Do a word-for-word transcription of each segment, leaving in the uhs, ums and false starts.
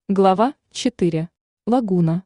Глава четыре. Лагуна.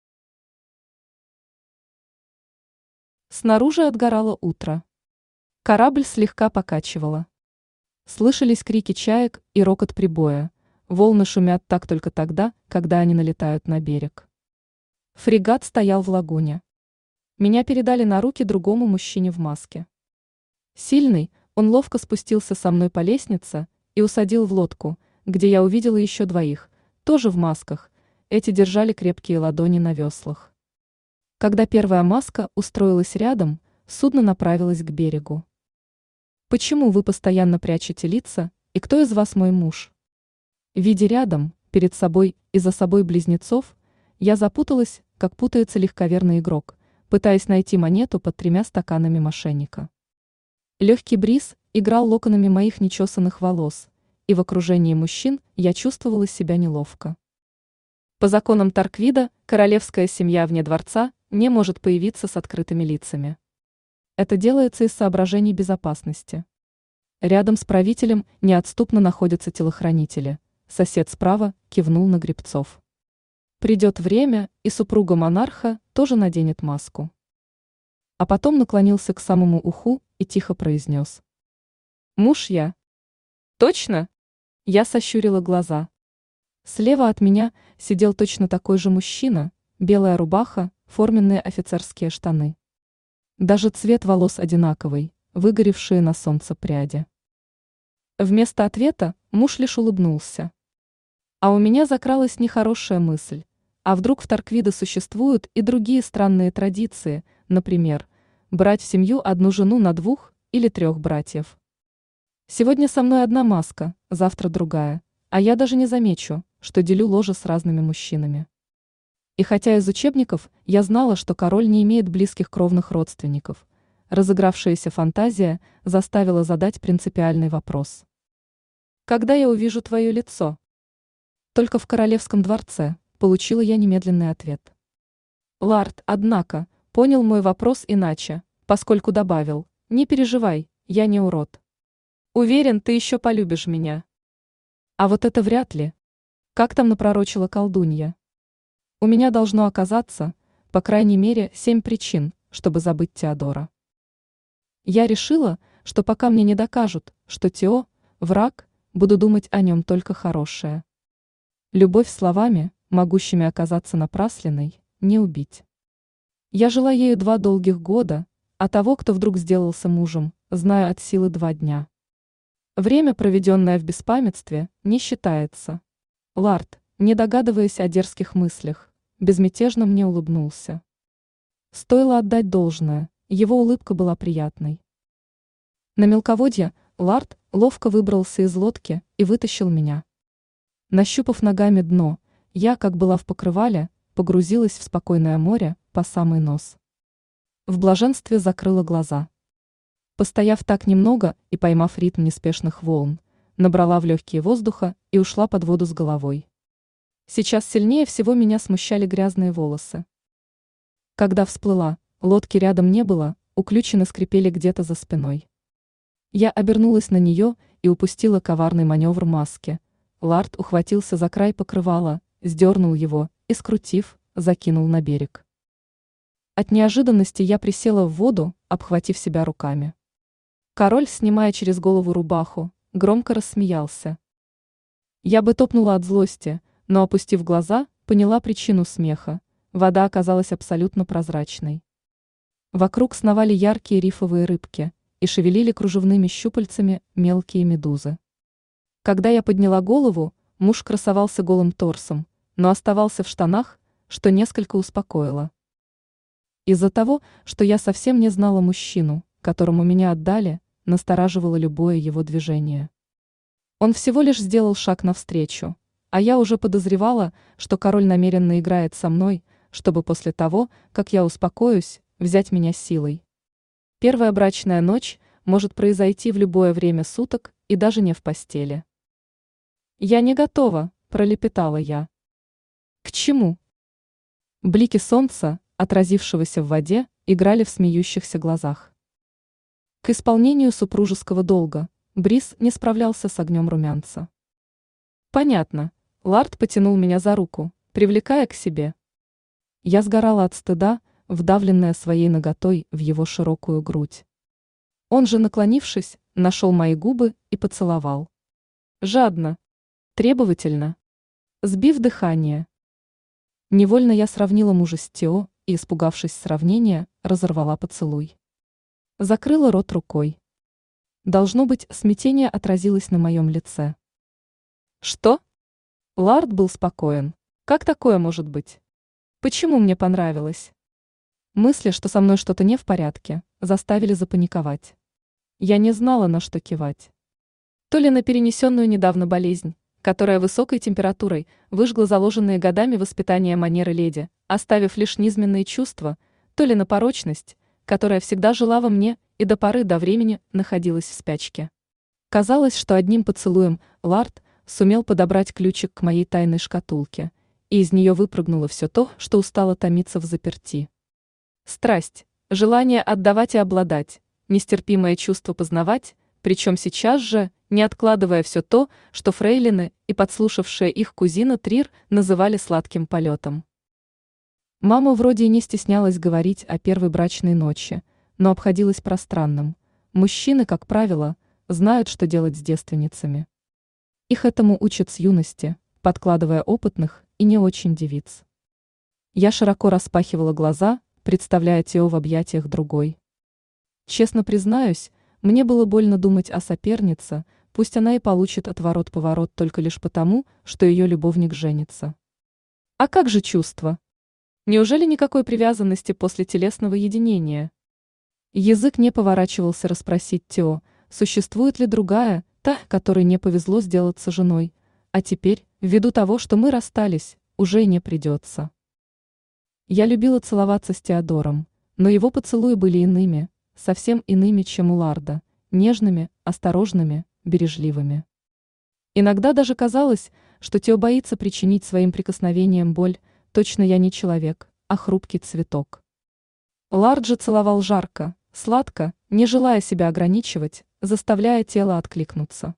Снаружи отгорало утро. Корабль слегка покачивало. Слышались крики чаек и рокот прибоя. Волны шумят так только тогда, когда они налетают на берег. Фрегат стоял в лагуне. Меня передали на руки другому мужчине в маске. Сильный, он ловко спустился со мной по лестнице и усадил в лодку, где я увидела еще двоих, тоже в масках. Эти держали крепкие ладони на веслах. Когда первая маска устроилась рядом, судно направилось к берегу. «Почему вы постоянно прячете лица, и кто из вас мой муж?» Видя рядом, перед собой и за собой близнецов, я запуталась, как путается легковерный игрок, пытаясь найти монету под тремя стаканами мошенника. Легкий бриз играл локонами моих нечесанных волос, и в окружении мужчин я чувствовала себя неловко. По законам Тарквида королевская семья вне дворца не может появиться с открытыми лицами. Это делается из соображений безопасности. Рядом с правителем неотступно находятся телохранители. Сосед справа кивнул на гребцов. Придет время, и супруга монарха тоже наденет маску. А потом наклонился к самому уху и тихо произнес: «Муж я». «Точно?» Я сощурила глаза. Слева от меня сидел точно такой же мужчина, белая рубаха, форменные офицерские штаны. Даже цвет волос одинаковый, выгоревшие на солнце пряди. Вместо ответа муж лишь улыбнулся. А у меня закралась нехорошая мысль. А вдруг в Тарквиде существуют и другие странные традиции, например, брать в семью одну жену на двух или трех братьев. Сегодня со мной одна маска, завтра другая, а я даже не замечу, что делю ложе с разными мужчинами. И хотя из учебников я знала, что король не имеет близких кровных родственников, разыгравшаяся фантазия заставила задать принципиальный вопрос. «Когда я увижу твое лицо?» Только в королевском дворце получила я немедленный ответ. Лард, однако, понял мой вопрос иначе, поскольку добавил: «Не переживай, я не урод. Уверен, ты еще полюбишь меня». А вот это вряд ли. Как там напророчила колдунья? У меня должно оказаться, по крайней мере, семь причин, чтобы забыть Теодора. Я решила, что пока мне не докажут, что Тео – враг, буду думать о нем только хорошее. Любовь словами, могущими оказаться напрасленной, не убить. Я жила ею два долгих года, а того, кто вдруг сделался мужем, знаю от силы два дня. Время, проведенное в беспамятстве, не считается. Лард, не догадываясь о дерзких мыслях, безмятежно мне улыбнулся. Стоило отдать должное, его улыбка была приятной. На мелководье Лард ловко выбрался из лодки и вытащил меня. Нащупав ногами дно, я, как была в покрывале, погрузилась в спокойное море по самый нос. В блаженстве закрыла глаза. Постояв так немного и поймав ритм неспешных волн, набрала в легкие воздуха и ушла под воду с головой. Сейчас сильнее всего меня смущали грязные волосы. Когда всплыла, лодки рядом не было, уключенно скрипели где-то за спиной. Я обернулась на нее и упустила коварный маневр маски. Лард ухватился за край покрывала, сдернул его и, скрутив, закинул на берег. От неожиданности я присела в воду, обхватив себя руками. Король, снимая через голову рубаху, громко рассмеялся. Я бы топнула от злости, но, опустив глаза, поняла причину смеха. Вода оказалась абсолютно прозрачной. Вокруг сновали яркие рифовые рыбки и шевелили кружевными щупальцами мелкие медузы. Когда я подняла голову, муж красовался голым торсом, но оставался в штанах, что несколько успокоило. Из-за того, что я совсем не знала мужчину, которому меня отдали, настораживало любое его движение. Он всего лишь сделал шаг навстречу, а я уже подозревала, что король намеренно играет со мной, чтобы после того, как я успокоюсь, взять меня силой. Первая брачная ночь может произойти в любое время суток и даже не в постели. «Я не готова», – пролепетала я. «К чему?» Блики солнца, отразившегося в воде, играли в смеющихся глазах. К исполнению супружеского долга Бриз не справлялся с огнем румянца. Понятно, Лард потянул меня за руку, привлекая к себе. Я сгорала от стыда, вдавленная своей наготой в его широкую грудь. Он же, наклонившись, нашел мои губы и поцеловал. Жадно, требовательно, сбив дыхание. Невольно я сравнила мужа с Тео и, испугавшись сравнения, разорвала поцелуй. Закрыла рот рукой. Должно быть, смятение отразилось на моем лице. Что? Лард был спокоен. Как такое может быть? Почему мне понравилось? Мысли, что со мной что-то не в порядке, заставили запаниковать. Я не знала, на что кивать. То ли на перенесенную недавно болезнь, которая высокой температурой выжгла заложенные годами воспитания манеры леди, оставив лишь низменные чувства, то ли на порочность, которая всегда жила во мне и до поры до времени находилась в спячке. Казалось, что одним поцелуем Лард сумел подобрать ключик к моей тайной шкатулке, и из нее выпрыгнуло все то, что устало томиться в заперти. Страсть, желание отдавать и обладать, нестерпимое чувство познавать, причем сейчас же, не откладывая все то, что фрейлины и подслушавшая их кузина Трир называли сладким полетом. Мама вроде и не стеснялась говорить о первой брачной ночи, но обходилась пространным. Мужчины, как правило, знают, что делать с девственницами. Их этому учат с юности, подкладывая опытных и не очень девиц. Я широко распахивала глаза, представляя Тео в объятиях другой. Честно признаюсь, мне было больно думать о сопернице, пусть она и получит отворот-поворот только лишь потому, что ее любовник женится. А как же чувства? Неужели никакой привязанности после телесного единения? Язык не поворачивался расспросить Тео, существует ли другая, та, которой не повезло сделаться женой, а теперь, ввиду того, что мы расстались, уже и не придется. Я любила целоваться с Теодором, но его поцелуи были иными, совсем иными, чем у Ларда, нежными, осторожными, бережливыми. Иногда даже казалось, что Тео боится причинить своим прикосновением боль, точно я не человек, а хрупкий цветок. Лард же целовал жарко, сладко, не желая себя ограничивать, заставляя тело откликнуться.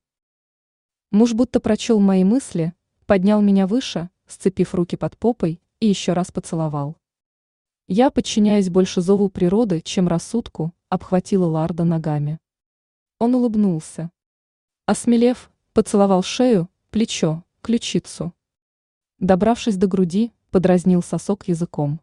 Муж будто прочел мои мысли, поднял меня выше, сцепив руки под попой, и еще раз поцеловал. Я, подчиняясь больше зову природы, чем рассудку, обхватила Ларда ногами. Он улыбнулся. Осмелев, поцеловал шею, плечо, ключицу. Добравшись до груди, подразнил сосок языком.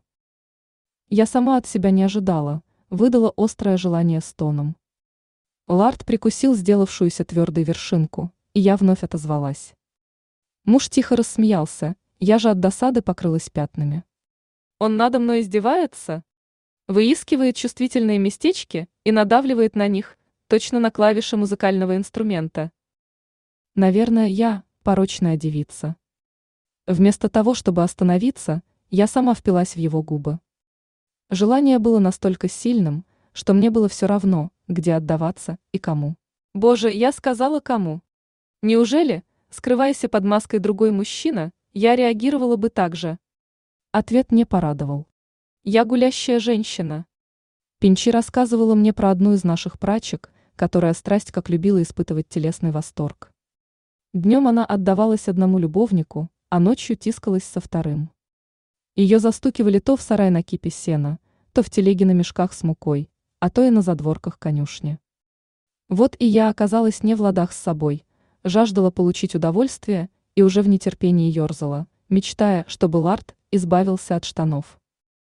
Я сама от себя не ожидала, выдала острое желание стоном. Лард прикусил сделавшуюся твердой вершинку, и я вновь отозвалась. Муж тихо рассмеялся, я же от досады покрылась пятнами. Он надо мной издевается? Выискивает чувствительные местечки и надавливает на них, точно на клавиши музыкального инструмента. Наверное, я порочная девица. Вместо того, чтобы остановиться, я сама впилась в его губы. Желание было настолько сильным, что мне было все равно, где отдаваться и кому. Боже, я сказала кому? Неужели, скрываясь под маской другой мужчина, я реагировала бы так же? Ответ не порадовал. Я гулящая женщина. Пинчи рассказывала мне про одну из наших прачек, которая страсть как любила испытывать телесный восторг. Днем она отдавалась одному любовнику, а ночью тискалась со вторым. Ее застукивали то в сарай на кипе сена, то в телеге на мешках с мукой, а то и на задворках конюшни. Вот и я оказалась не в ладах с собой, жаждала получить удовольствие и уже в нетерпении ерзала, мечтая, чтобы Лард избавился от штанов.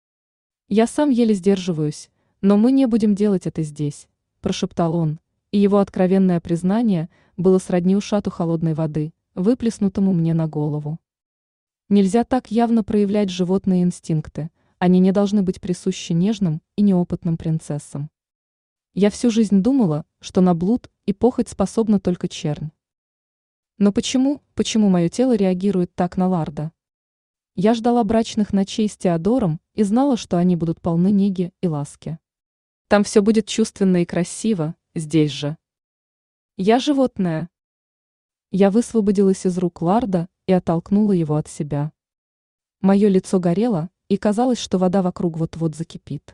«Я сам еле сдерживаюсь, но мы не будем делать это здесь», – прошептал он, и его откровенное признание было сродни ушату холодной воды, выплеснутому мне на голову. Нельзя так явно проявлять животные инстинкты, они не должны быть присущи нежным и неопытным принцессам. Я всю жизнь думала, что на блуд и похоть способна только чернь. Но почему, почему мое тело реагирует так на Ларда? Я ждала брачных ночей с Теодором и знала, что они будут полны неги и ласки. Там все будет чувственно и красиво, здесь же. Я животное. Я высвободилась из рук Ларда и оттолкнула его от себя. Мое лицо горело, и казалось, что вода вокруг вот-вот закипит.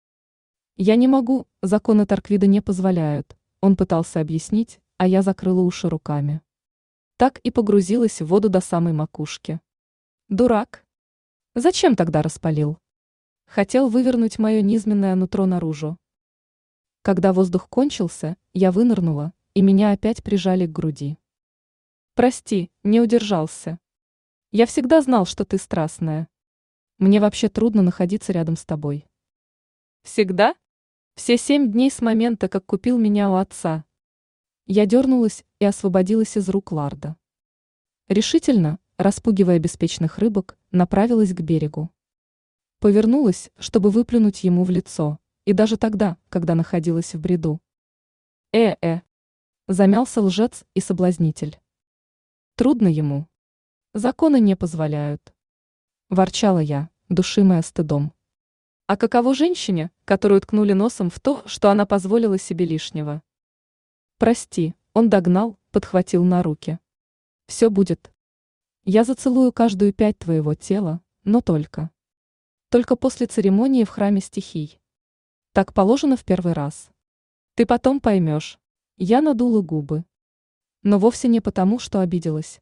Я не могу, законы Тарквида не позволяют, он пытался объяснить, а я закрыла уши руками. так и погрузилась в воду до самой макушки. Дурак. Зачем тогда распалил? Хотел вывернуть мое низменное нутро наружу. Когда воздух кончился, я вынырнула, и меня опять прижали к груди. Прости, не удержался. Я всегда знал, что ты страстная. Мне вообще трудно находиться рядом с тобой. Всегда? Все семь дней с момента, как купил меня у отца. Я дернулась и освободилась из рук Ларда. Решительно, распугивая беспечных рыбок, направилась к берегу. Повернулась, чтобы выплюнуть ему в лицо, и даже тогда, когда находилась в бреду. Э-э, замялся лжец и соблазнитель. Трудно ему. Законы не позволяют. Ворчала я, душимая стыдом. А каково женщине, которую ткнули носом в то, что она позволила себе лишнего? Прости, он догнал, подхватил на руки. Все будет. Я зацелую каждую пять твоего тела, но только. Только после церемонии в храме стихий. Так положено в первый раз. Ты потом поймешь. Я надула губы. Но вовсе не потому, что обиделась.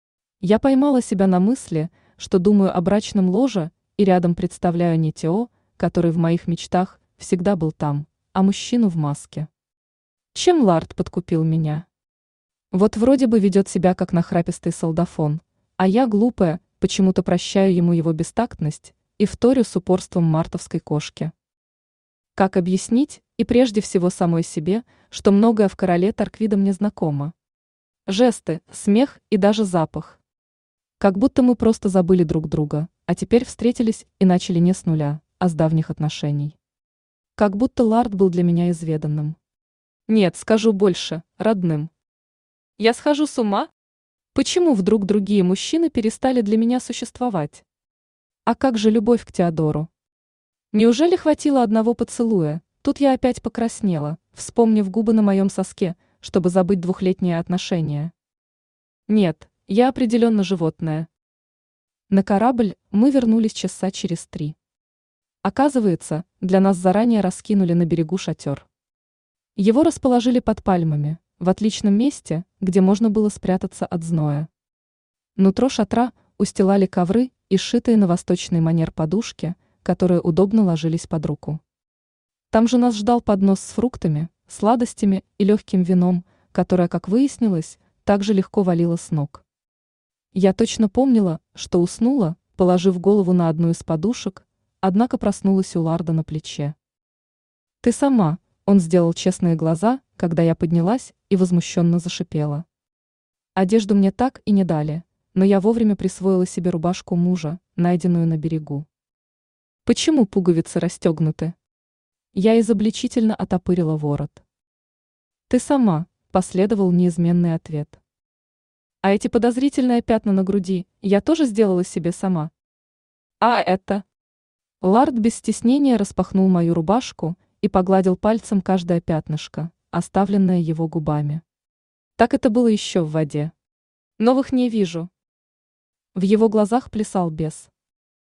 Я поймала себя на мысли, что думаю о брачном ложе и рядом представляю не Тео, который в моих мечтах всегда был там, а мужчину в маске. Чем Лард подкупил меня? Вот вроде бы ведет себя как нахрапистый солдафон, а я, глупая, почему-то прощаю ему его бестактность и вторю с упорством мартовской кошки. Как объяснить, и прежде всего самой себе, что многое в короле Тарквида мне знакомо? Жесты, смех и даже запах. Как будто мы просто забыли друг друга, а теперь встретились и начали не с нуля, а с давних отношений. Как будто Лард был для меня изведанным. Нет, скажу больше, родным. Я схожу с ума? Почему вдруг другие мужчины перестали для меня существовать? А как же любовь к Теодору? Неужели хватило одного поцелуя? Тут я опять покраснела, вспомнив губы на моем соске, чтобы забыть двухлетние отношения. Нет, я определенно животное. На корабль мы вернулись часа через три. Оказывается, для нас заранее раскинули на берегу шатер. Его расположили под пальмами, в отличном месте, где можно было спрятаться от зноя. Нутро шатра устилали ковры и сшитые на восточный манер подушки, которые удобно ложились под руку. Там же нас ждал поднос с фруктами, сладостями и легким вином, которое, как выяснилось, также легко валило с ног. Я точно помнила, что уснула, положив голову на одну из подушек, однако проснулась у Ларда на плече. «Ты сама», — он сделал честные глаза, когда я поднялась и возмущенно зашипела. Одежду мне так и не дали, но я вовремя присвоила себе рубашку мужа, найденную на берегу. Почему пуговицы расстегнуты? Я изобличительно отопырила ворот. Ты сама, последовал неизменный ответ. А эти подозрительные пятна на груди я тоже сделала себе сама. А это? Лард без стеснения распахнул мою рубашку и погладил пальцем каждое пятнышко, оставленное его губами. Так это было еще в воде. Новых не вижу. В его глазах плясал бес.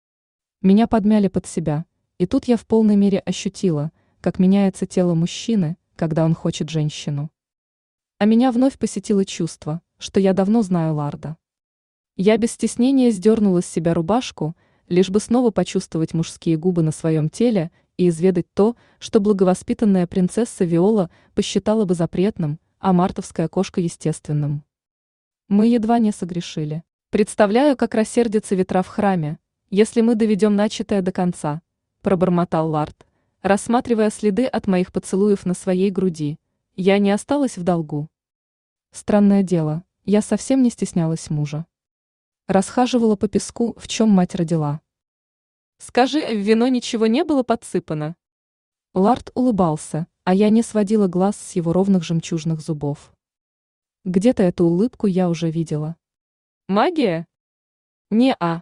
Меня подмяли под себя, и тут я в полной мере ощутила, как меняется тело мужчины, когда он хочет женщину. А меня вновь посетило чувство, что я давно знаю Ларда. Я без стеснения сдернула с себя рубашку, лишь бы снова почувствовать мужские губы на своем теле и изведать то, что благовоспитанная принцесса Виола посчитала бы запретным, а мартовская кошка естественным. Мы едва не согрешили. Представляю, как рассердятся ветра в храме, если мы доведем начатое до конца, пробормотал Лард, рассматривая следы от моих поцелуев на своей груди. Я не осталась в долгу. Странное дело, я совсем не стеснялась мужа. Расхаживала по песку, в чем мать родила. Скажи, в вино ничего не было подсыпано? Лард улыбался, а я не сводила глаз с его ровных жемчужных зубов. Где-то эту улыбку я уже видела. Магия? Не-а.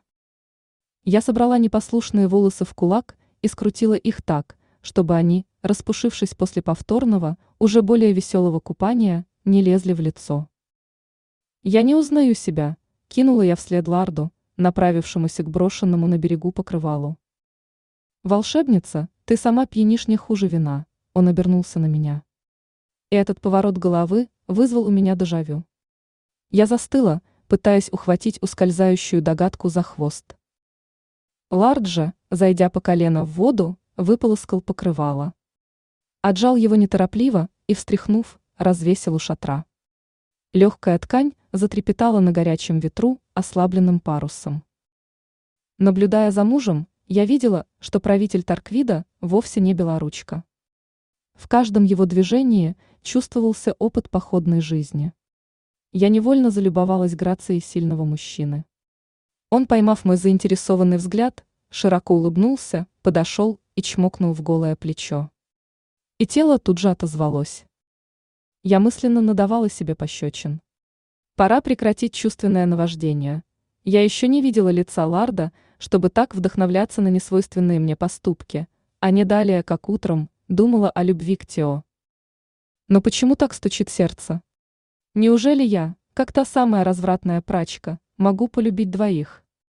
Я собрала непослушные волосы в кулак и скрутила их так, чтобы они, распушившись после повторного, уже более веселого купания, не лезли в лицо. Я не узнаю себя, кинула я вслед Ларду, направившемуся к брошенному на берегу покрывалу. Волшебница, ты сама пьянишь не хуже вина, он обернулся на меня. И этот поворот головы вызвал у меня дежавю. Я застыла, пытаясь ухватить ускользающую догадку за хвост. Лард же, зайдя по колено в воду, выполоскал покрывало. Отжал его неторопливо и, встряхнув, развесил у шатра. Легкая ткань затрепетала на горячем ветру ослабленным парусом. Наблюдая за мужем, я видела, что правитель Тарквида вовсе не белоручка. В каждом его движении чувствовался опыт походной жизни. Я невольно залюбовалась грацией сильного мужчины. Он, поймав мой заинтересованный взгляд, широко улыбнулся, подошел и чмокнул в голое плечо. И тело тут же отозвалось. Я мысленно надавала себе пощечин. Пора прекратить чувственное наваждение. Я еще не видела лица Ларда, чтобы так вдохновляться на несвойственные мне поступки, а не далее, как утром, думала о любви к Тео. Но почему так стучит сердце? Неужели я, как та самая развратная прачка, могу полюбить двоих?